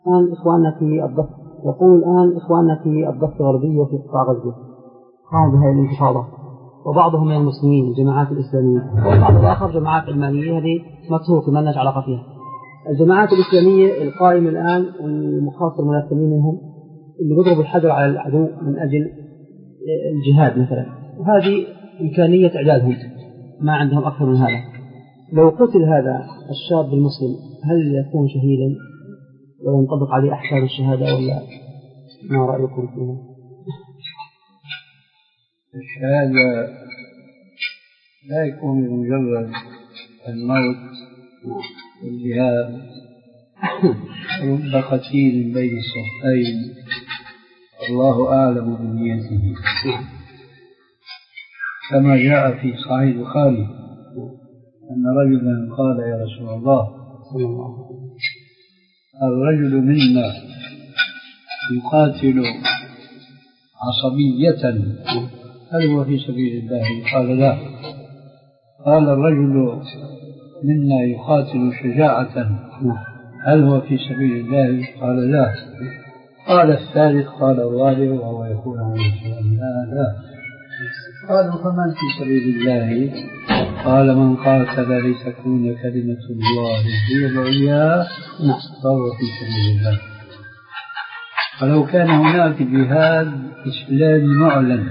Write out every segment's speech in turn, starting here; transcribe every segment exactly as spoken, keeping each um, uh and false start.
الآن إخواننا في الضفة يقول الآن إخواننا في الضفة الغربية في قطاع غزة قاموا بهذه الانتفاضة، وبعضهم من المسلمين الجماعات الإسلامية، والبعض الآخر جماعات علمانية هذه متروكة ما لناش علاقة فيها. الجماعات الإسلامية القائمة الآن والمخاصر المنافقين منهم اللي بيضربوا الحجر على العدو من أجل الجهاد مثلا، وهذه إمكانية إعدادهم ما عندهم أكثر من هذا. لو قتل هذا الشاب المسلم هل يكون شهيدا وينطبق عليه أحكام الشهادة ولا ما رأيكم فيها؟ الشهادة لا يكون بمجرد الموت والجهاد، رب قتيل بين الصفين الله أعلم بنيته، كما جاء في صحيح البخاري أن رجلا قال يا رسول الله الرجل منا يقاتل عصبية هل هو في سبيل الله؟ قال لا. قال الرجل منا يقاتل شجاعة هل هو في سبيل الله؟ قال لا. قال الثالث قال الرابع وهو يقول عليه السلام لا لا. قالوا فمن في سبيل الله؟ قال من قاتل لتكون كلمة الله هي العليا فهو في سبيل الله. فلو كان هناك جهاد إسلامي معلن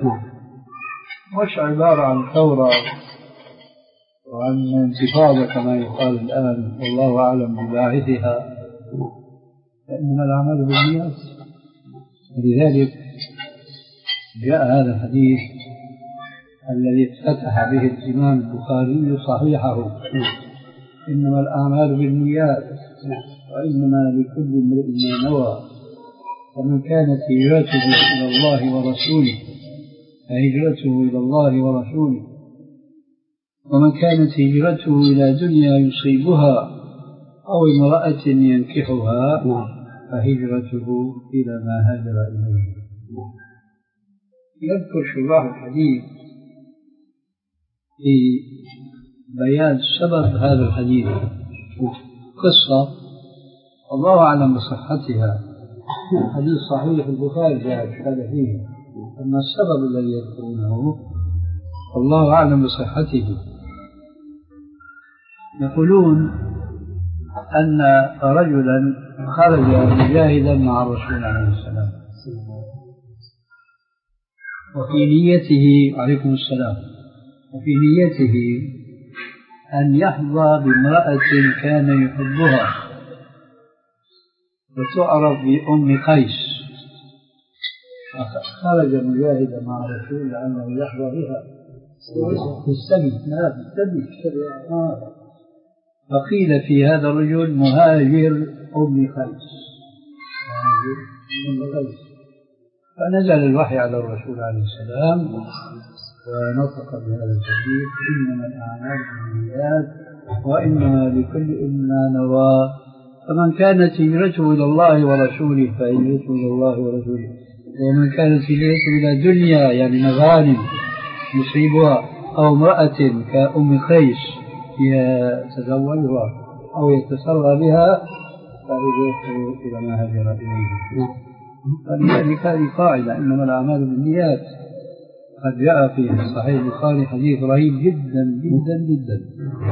مش عبارة عن ثورة وعن انتفاضة كما يقال الآن والله أعلم بباعثها، فإنما الأعمال بالنيات. ولذلك جاء هذا الحديث الذي افتتح به الإمام البخاري صحيحه إنما الأعمال بالنيات وإنما لكل امرئ ما نوى، ومن كانت هجرته إلى الله ورسوله فهجرته إلى الله ورسوله، ومن كانت هجرته إلى دنيا يصيبها أو امرأة ينكحها فهجرته إلى ما هاجر إليه. يذكر شراح الحديث في بيان سبب هذا الحديث قصة الله أعلم بصحتها، حديث صحيح البخاري جاء هذا فيه، أما السبب الذي يذكرونه الله أعلم بصحته. يقولون أن رجلا خرج مجاهدا مع الرسول عليه السلام وفي نيته عليكم السلام وفي نيته أن يحظى بامرأة كان يحبها وتعرف بأم قيس، خرج مجاهدا مع الرسول لأنه يحظى بها في السبي لا في السبي آه. فقيل في هذا الرجل مهاجر أم قيس، فنزل الوحي على الرسول عليه السلام ونطق بهذا الحديث إنما الأعمال بالنيات وإنما لكل ما نوى، فمن كانت هجرته إلى الله ورسوله فهجرته إلى الله ورسوله، ومن كانت هجرته إلى دنيا يعني مغانم يصيبها أو امرأة كأم قيس يتزوجها أو يتسرى بها فهجرته إلى ما هاجر إليه. فلذلك هذه قاعدة إنما الأعمال بالنيات. قد جاء في صحيح البخاري حديث رهيب جدا جدا جدا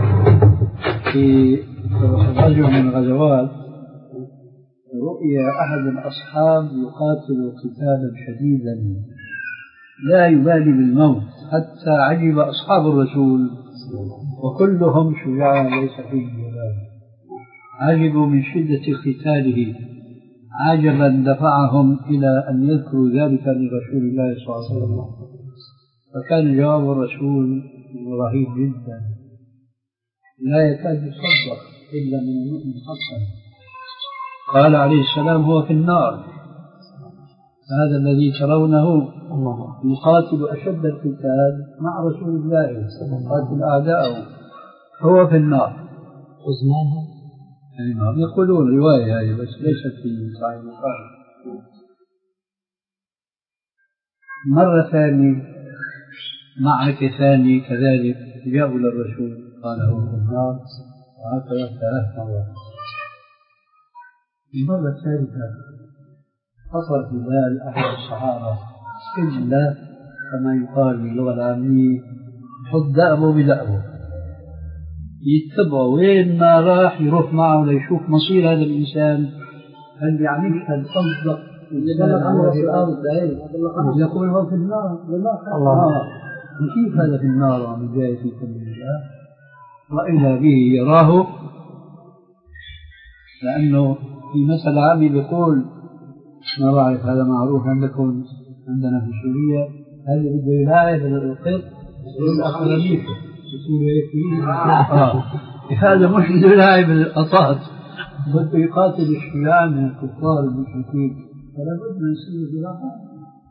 في غزوة من الغزوات رؤيا أحد الأصحاب يقاتل قتالا شديدا لا يبالي بالموت حتى عجب أصحاب الرسول وكلهم شجاع ليس فيه جبال، عجبوا من شدة قتاله عجبا دفعهم إلى أن يذكروا ذلك لرسول الله صلى الله عليه وسلم، فكان جواب الرسول رهيب جدا لا يكاد يصدق إلا من المؤمن حقا. قال عليه السلام هو في النار، هذا الذي ترونه يقاتل أشد القتال مع رسول الله يقاتل أعداءه هو في النار. وزنانها يقولون رواية هذه بس ليست في صحيح البخاري. مرة ثانية معركة ثانية كذلك جاءوا للرسول قال هو في النار، وهكذا ثلاث مرات. المرة الثالثة حصل في بال أحد الصحابة إلا كما يقال باللغة العامية حط دأبه بدأبه، يتبعه وين ما راح يروح معه ليشوف مصير هذا الإنسان. هل يعنيك هل تصدق الإنسان في الأرض يقول هو في النار؟ الله، وكيف هذا في النار وعم جاي في سبيل الله؟ وإذا به يراه، لأنه في مثل عامي بيقول ما بعرف هذا معروف عندكم عندنا في سوريا، هل بده يلاعب القط والأخرانيك في سوريا؟ آه هذا مش بده يلاعب القطات، بده يقاتل الشيعان من الكفار المشركين، فلا بد من يصير جراحات.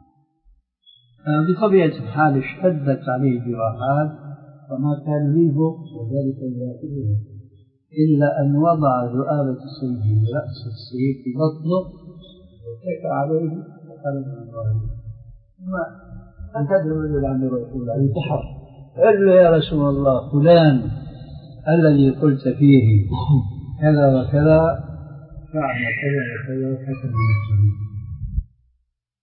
بطبيعة الحال اشتدت عليه الجراحات فما كان منه وذلك يراقبه إلا أن وضع ذؤابة السيف برأس السيف في بطنه واتكى عليه وخرج من ظهره. ثم انتبه الرجل عند رسول الله انتحر، قال له يا رسول الله فلان الذي قلت فيه كذا وكذا فعل كذا وكذا وكذا.